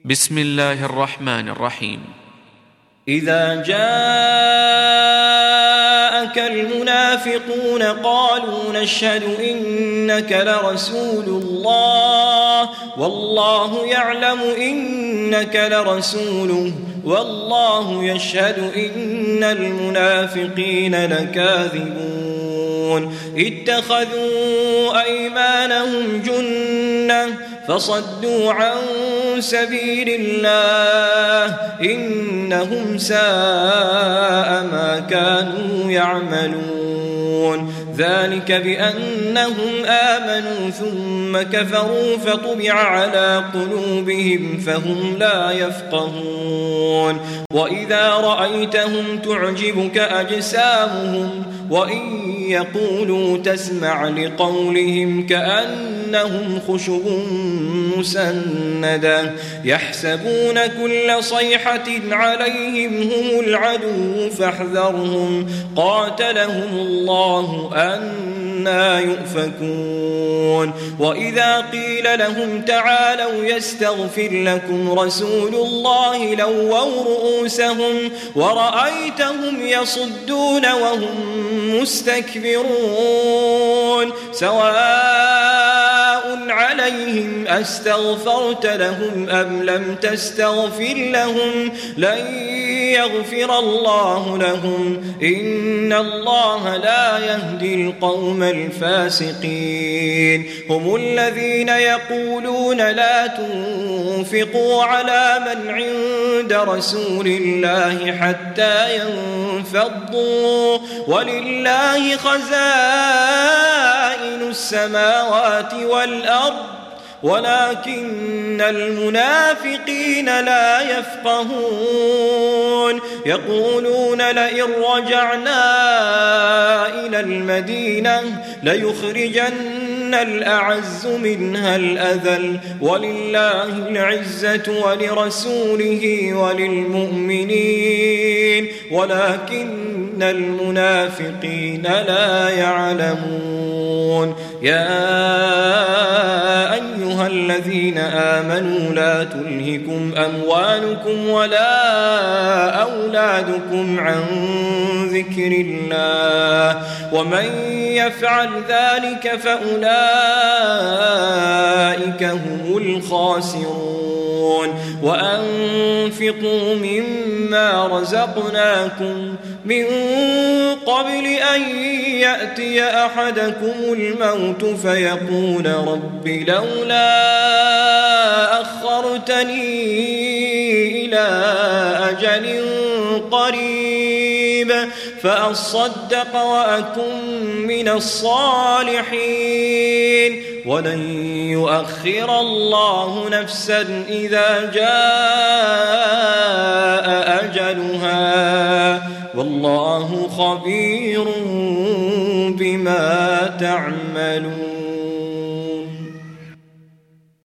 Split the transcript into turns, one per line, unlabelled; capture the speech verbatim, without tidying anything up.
بسم الله الرحمن الرحيم.
إذا جاءك المنافقون قالوا نشهد إنك لرسول الله والله يعلم إنك لرسوله والله يشهد إن المنافقين لكاذبون اتخذوا أيمانهم جنة فصدوا عن سبيل الله إنهم ساء ما كانوا يعملون ذلك بأنهم آمنوا ثم كفروا فطبع على قلوبهم فهم لا يفقهون وإذا رأيتهم تعجبك أجسامهم وإن يقولوا تسمع لقولهم كأنهم خشب مسندة يحسبون كل صيحة عليهم هم العدو فاحذرهم قاتلهم الله أنى يؤفكون وإذا قيل لهم تعالوا يستغفر لكم رسول الله لووا رؤوسهم ورأيتهم يصدون وهم مستكبرون سواء عليهم أستغفرت لهم أم لم تستغفر لهم لن يغفر الله لهم إن الله لا يهدي القوم الفاسقين هم الذين يقولون لا تنفقوا على من عند رسول الله حتى ينفضوا ولله خزائن السماوات والأرض ولكن المنافقين لا يفقهون يقولون لئن رجعنا إلى المدينة ليخرجن الأعز منها الأذل ولله العزة ولرسوله وللمؤمنين ولكن المنافقين لا يعلمون يا أيها الذين آمنوا لا تلهكم أموالكم ولا أولادكم عن ذكر الله ومن يفعل ذلك فأولئك هم الخاسرون وأنفقوا مما رزقناكم من قبل أن يأتي أحدكم الموت فيقول رب لولا أخرتني إلى أجل قريب فأصدق وأكن من الصالحين ولن يؤخر الله نفسا إذا جاء أجلها والله خبير بما تعملون.